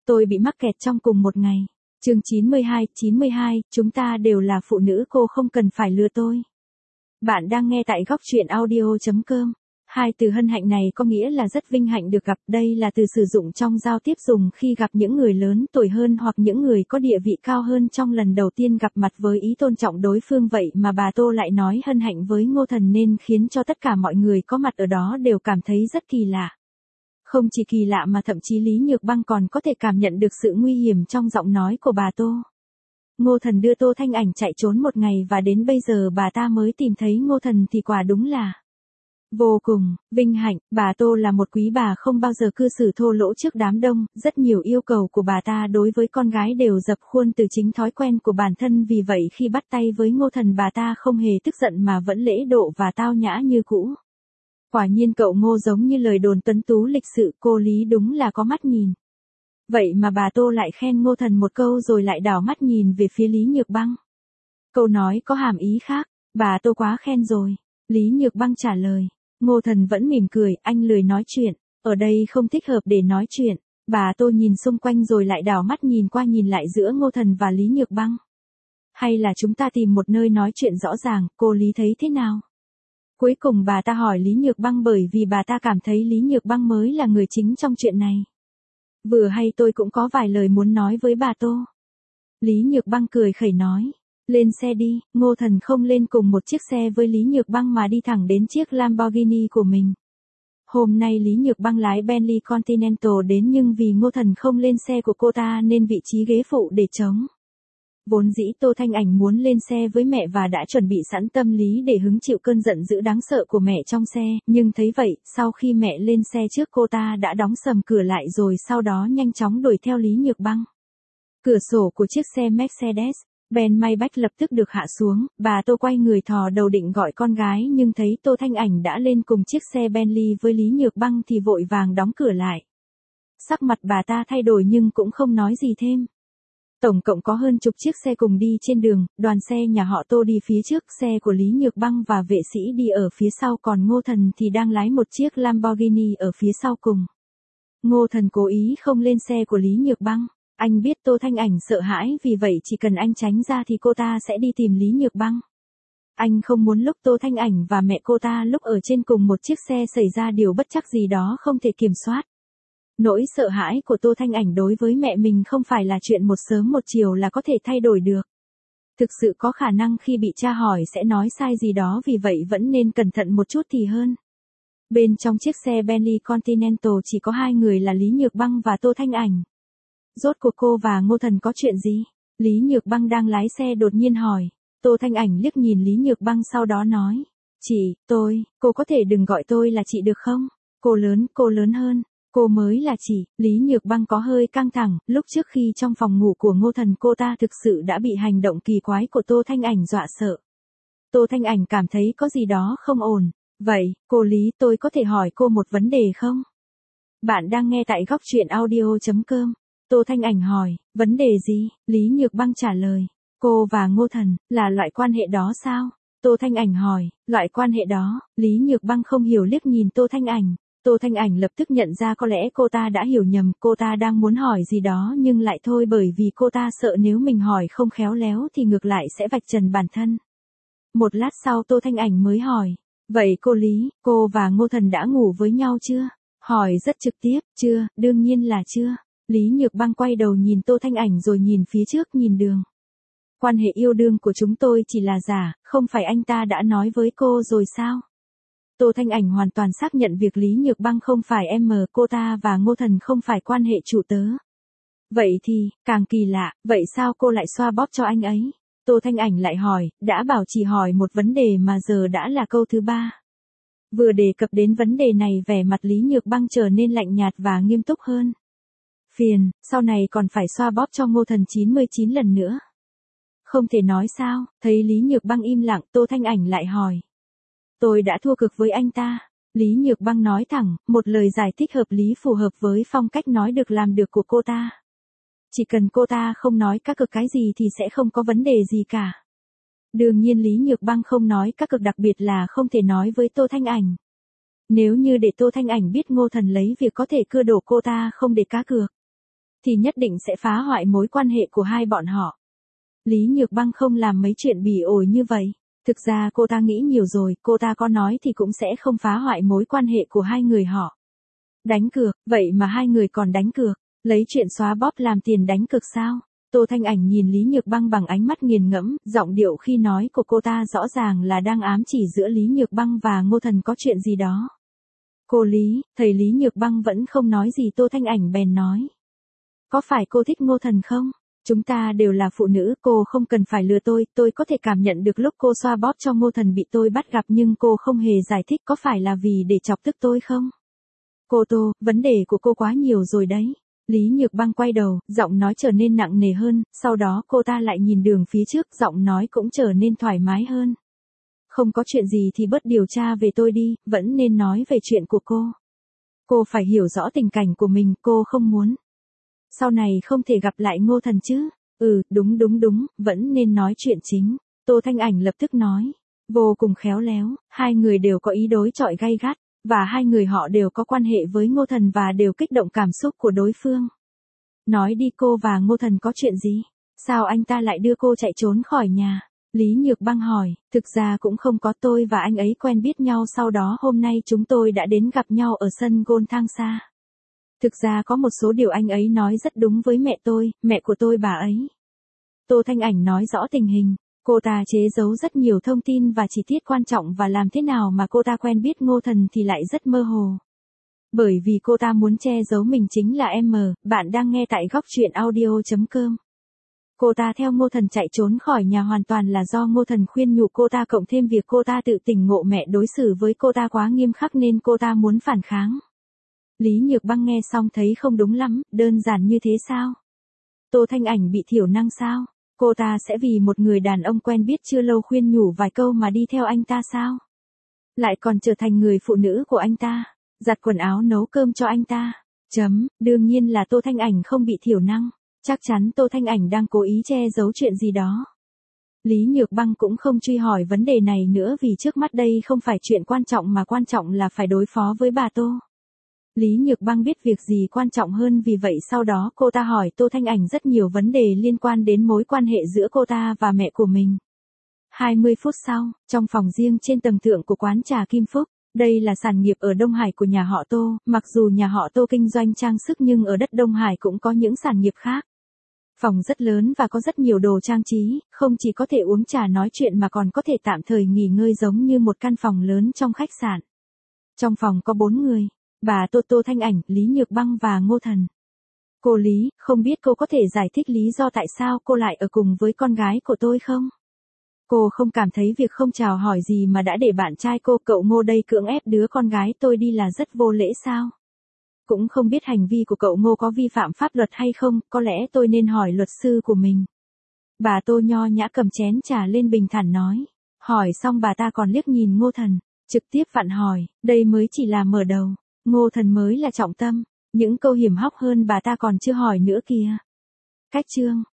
Tôi bị mắc kẹt trong cùng một ngày. Chương 92, chúng ta đều là phụ nữ, cô không cần phải lừa tôi. Bạn đang nghe tại góc truyện audio.com. Hai từ hân hạnh này có nghĩa là rất vinh hạnh được gặp, đây là từ sử dụng trong giao tiếp dùng khi gặp những người lớn tuổi hơn hoặc những người có địa vị cao hơn trong lần đầu tiên gặp mặt với ý tôn trọng đối phương, vậy mà bà Tô lại nói hân hạnh với Ngô Thần nên khiến cho tất cả mọi người có mặt ở đó đều cảm thấy rất kỳ lạ. Không chỉ kỳ lạ mà thậm chí Lý Nhược Băng còn có thể cảm nhận được sự nguy hiểm trong giọng nói của bà Tô. Ngô Thần đưa Tô Thanh Ảnh chạy trốn một ngày và đến bây giờ bà ta mới tìm thấy Ngô Thần thì quả đúng là vô cùng vinh hạnh. Bà Tô là một quý bà không bao giờ cư xử thô lỗ trước đám đông, rất nhiều yêu cầu của bà ta đối với con gái đều dập khuôn từ chính thói quen của bản thân, vì vậy khi bắt tay với Ngô Thần bà ta không hề tức giận mà vẫn lễ độ và tao nhã như cũ. Quả nhiên cậu Ngô giống như lời đồn tuấn tú lịch sự, cô Lý đúng là có mắt nhìn. Vậy mà bà Tô lại khen Ngô Thần một câu rồi lại đảo mắt nhìn về phía Lý Nhược Băng. Câu nói có hàm ý khác, bà Tô quá khen rồi. Lý Nhược Băng trả lời. Ngô Thần vẫn mỉm cười, anh lười nói chuyện, ở đây không thích hợp để nói chuyện. Bà Tô nhìn xung quanh rồi lại đảo mắt nhìn qua nhìn lại giữa Ngô Thần và Lý Nhược Băng. Hay là chúng ta tìm một nơi nói chuyện rõ ràng, cô Lý thấy thế nào? Cuối cùng bà ta hỏi Lý Nhược Băng bởi vì bà ta cảm thấy Lý Nhược Băng mới là người chính trong chuyện này. Vừa hay tôi cũng có vài lời muốn nói với bà Tô. Lý Nhược Băng cười khẩy nói. Lên xe đi. Ngô Thần không lên cùng một chiếc xe với Lý Nhược Băng mà đi thẳng đến chiếc Lamborghini của mình. Hôm nay Lý Nhược Băng lái Bentley Continental đến nhưng vì Ngô Thần không lên xe của cô ta nên vị trí ghế phụ để trống. Vốn dĩ Tô Thanh Ảnh muốn lên xe với mẹ và đã chuẩn bị sẵn tâm lý để hứng chịu cơn giận dữ đáng sợ của mẹ trong xe, nhưng thấy vậy, sau khi mẹ lên xe trước cô ta đã đóng sầm cửa lại rồi sau đó nhanh chóng đuổi theo Lý Nhược Băng. Cửa sổ của chiếc xe Mercedes-Benz Maybach lập tức được hạ xuống, bà Tô quay người thò đầu định gọi con gái nhưng thấy Tô Thanh Ảnh đã lên cùng chiếc xe Bentley với Lý Nhược Băng thì vội vàng đóng cửa lại. Sắc mặt bà ta thay đổi nhưng cũng không nói gì thêm. Tổng cộng có hơn chục chiếc xe cùng đi trên đường, đoàn xe nhà họ Tô đi phía trước, xe của Lý Nhược Băng và vệ sĩ đi ở phía sau, còn Ngô Thần thì đang lái một chiếc Lamborghini ở phía sau cùng. Ngô Thần cố ý không lên xe của Lý Nhược Băng, anh biết Tô Thanh Ảnh sợ hãi vì vậy chỉ cần anh tránh ra thì cô ta sẽ đi tìm Lý Nhược Băng. Anh không muốn lúc Tô Thanh Ảnh và mẹ cô ta lúc ở trên cùng một chiếc xe xảy ra điều bất trắc gì đó không thể kiểm soát. Nỗi sợ hãi của Tô Thanh Ảnh đối với mẹ mình không phải là chuyện một sớm một chiều là có thể thay đổi được. Thực sự có khả năng khi bị tra hỏi sẽ nói sai gì đó, vì vậy vẫn nên cẩn thận một chút thì hơn. Bên trong chiếc xe Bentley Continental chỉ có hai người là Lý Nhược Băng và Tô Thanh Ảnh. Rốt cuộc cô và Ngô Thần có chuyện gì? Lý Nhược Băng đang lái xe đột nhiên hỏi. Tô Thanh Ảnh liếc nhìn Lý Nhược Băng sau đó nói. Chị, cô có thể đừng gọi tôi là chị được không? Cô lớn hơn. Cô mới là chị. Lý Nhược Băng có hơi căng thẳng, lúc trước khi trong phòng ngủ của Ngô Thần cô ta thực sự đã bị hành động kỳ quái của Tô Thanh Ảnh dọa sợ. Tô Thanh Ảnh cảm thấy có gì đó không ổn. Vậy, cô Lý, tôi có thể hỏi cô một vấn đề không? Bạn đang nghe tại góc truyện audio.com. Tô Thanh Ảnh hỏi, vấn đề gì? Lý Nhược Băng trả lời, cô và Ngô Thần, là loại quan hệ đó sao? Tô Thanh Ảnh hỏi, loại quan hệ đó, Lý Nhược Băng không hiểu liếc nhìn Tô Thanh Ảnh. Tô Thanh Ảnh lập tức nhận ra có lẽ cô ta đã hiểu nhầm, cô ta đang muốn hỏi gì đó nhưng lại thôi bởi vì cô ta sợ nếu mình hỏi không khéo léo thì ngược lại sẽ vạch trần bản thân. Một lát sau Tô Thanh Ảnh mới hỏi, vậy cô Lý, cô và Ngô Thần đã ngủ với nhau chưa? Hỏi rất trực tiếp, chưa, đương nhiên là chưa. Lý Nhược Băng quay đầu nhìn Tô Thanh Ảnh rồi nhìn phía trước nhìn đường. Quan hệ yêu đương của chúng tôi chỉ là giả, không phải anh ta đã nói với cô rồi sao? Tô Thanh Ảnh hoàn toàn xác nhận việc Lý Nhược Băng không phải cô ta và Ngô Thần không phải quan hệ chủ tớ. Vậy thì, càng kỳ lạ, vậy sao cô lại xoa bóp cho anh ấy? Tô Thanh Ảnh lại hỏi, đã bảo chỉ hỏi một vấn đề mà giờ đã là câu thứ ba. Vừa đề cập đến vấn đề này vẻ mặt Lý Nhược Băng trở nên lạnh nhạt và nghiêm túc hơn. Phiền, sau này còn phải xoa bóp cho Ngô Thần 99 lần nữa. Không thể nói sao, thấy Lý Nhược Băng im lặng, Tô Thanh Ảnh lại hỏi. Tôi đã thua cực với anh ta. Lý Nhược Băng nói thẳng, một lời giải thích hợp lý phù hợp với phong cách nói được làm được của cô ta. Chỉ cần cô ta không nói các cực cái gì thì sẽ không có vấn đề gì cả. Đương nhiên Lý Nhược Băng không nói các cực, đặc biệt là không thể nói với Tô Thanh Ảnh. Nếu như để Tô Thanh Ảnh biết Ngô Thần lấy việc có thể cưa đổ cô ta không để cá cược. thì nhất định sẽ phá hoại mối quan hệ của hai bọn họ. Lý Nhược Băng không làm mấy chuyện bỉ ổi như vậy. Thực ra cô ta nghĩ nhiều rồi, cô ta có nói thì cũng sẽ không phá hoại mối quan hệ của hai người họ. Đánh cược, vậy mà hai người còn đánh cược, lấy chuyện xóa bóp làm tiền đánh cược sao? Tô Thanh Ảnh nhìn Lý Nhược Băng bằng ánh mắt nghiền ngẫm, giọng điệu khi nói của cô ta rõ ràng là đang ám chỉ giữa Lý Nhược Băng và Ngô Thần có chuyện gì đó. Cô Lý, thầy Lý Nhược Băng vẫn không nói gì, Tô Thanh Ảnh bèn nói. Có phải cô thích Ngô Thần không? Chúng ta đều là phụ nữ, cô không cần phải lừa tôi có thể cảm nhận được lúc cô xoa bóp cho Ngô Thần bị tôi bắt gặp nhưng cô không hề giải thích, có phải là vì để chọc tức tôi không? Cô Tô, vấn đề của cô quá nhiều rồi đấy. Lý Nhược Băng quay đầu, giọng nói trở nên nặng nề hơn, sau đó cô ta lại nhìn đường phía trước, giọng nói cũng trở nên thoải mái hơn. Không có chuyện gì thì bớt điều tra về tôi đi, vẫn nên nói về chuyện của cô. Cô phải hiểu rõ tình cảnh của mình, cô không muốn. Sau này không thể gặp lại Ngô Thần chứ? Đúng, vẫn nên nói chuyện chính. Tô Thanh Ảnh lập tức nói. Vô cùng khéo léo, hai người đều có ý đối chọi gay gắt, và hai người họ đều có quan hệ với Ngô Thần và đều kích động cảm xúc của đối phương. Nói đi, cô và Ngô Thần có chuyện gì? Sao anh ta lại đưa cô chạy trốn khỏi nhà? Lý Nhược Băng hỏi, thực ra cũng không có, tôi và anh ấy quen biết nhau sau đó hôm nay chúng tôi đã đến gặp nhau ở sân golf thang xa. Thực ra có một số điều anh ấy nói rất đúng với mẹ của tôi bà ấy. Tô Thanh Ảnh nói rõ tình hình, cô ta chế giấu rất nhiều thông tin và chi tiết quan trọng và làm thế nào mà cô ta quen biết Ngô Thần thì lại rất mơ hồ. Bởi vì cô ta muốn che giấu mình chính là bạn đang nghe tại góc truyện audio.com. Cô ta theo Ngô Thần chạy trốn khỏi nhà hoàn toàn là do Ngô Thần khuyên nhủ cô ta, cộng thêm việc cô ta tự tỉnh ngộ mẹ đối xử với cô ta quá nghiêm khắc nên cô ta muốn phản kháng. Lý Nhược Băng nghe xong thấy không đúng lắm, đơn giản như thế sao? Tô Thanh Ảnh bị thiểu năng sao? Cô ta sẽ vì một người đàn ông quen biết chưa lâu khuyên nhủ vài câu mà đi theo anh ta sao? Lại còn trở thành người phụ nữ của anh ta, giặt quần áo nấu cơm cho anh ta. Đương nhiên là Tô Thanh Ảnh không bị thiểu năng. Chắc chắn Tô Thanh Ảnh đang cố ý che giấu chuyện gì đó. Lý Nhược Băng cũng không truy hỏi vấn đề này nữa vì trước mắt đây không phải chuyện quan trọng mà quan trọng là phải đối phó với bà Tô. Lý Nhược Băng biết việc gì quan trọng hơn, vì vậy sau đó cô ta hỏi Tô Thanh Ảnh rất nhiều vấn đề liên quan đến mối quan hệ giữa cô ta và mẹ của mình. 20 phút sau, trong phòng riêng trên tầng thượng của quán trà Kim Phúc, đây là sản nghiệp ở Đông Hải của nhà họ Tô, mặc dù nhà họ Tô kinh doanh trang sức nhưng ở đất Đông Hải cũng có những sản nghiệp khác. Phòng rất lớn và có rất nhiều đồ trang trí, không chỉ có thể uống trà nói chuyện mà còn có thể tạm thời nghỉ ngơi giống như một căn phòng lớn trong khách sạn. Trong phòng có 4 người, bà Tô Thanh Ảnh, Lý Nhược Băng và Ngô Thần. Cô Lý, không biết cô có thể giải thích lý do tại sao cô lại ở cùng với con gái của tôi không? Cô không cảm thấy việc không chào hỏi gì mà đã để bạn trai cô, cậu Ngô đây, cưỡng ép đứa con gái tôi đi là rất vô lễ sao? Cũng không biết hành vi của cậu Ngô có vi phạm pháp luật hay không, có lẽ tôi nên hỏi luật sư của mình. Bà Tô nho nhã cầm chén trà lên bình thản nói. Hỏi xong bà ta còn liếc nhìn Ngô Thần, trực tiếp vặn hỏi, đây mới chỉ là mở đầu, Ngô Thần mới là trọng tâm, những câu hiểm hóc hơn bà ta còn chưa hỏi nữa kìa. Cách chương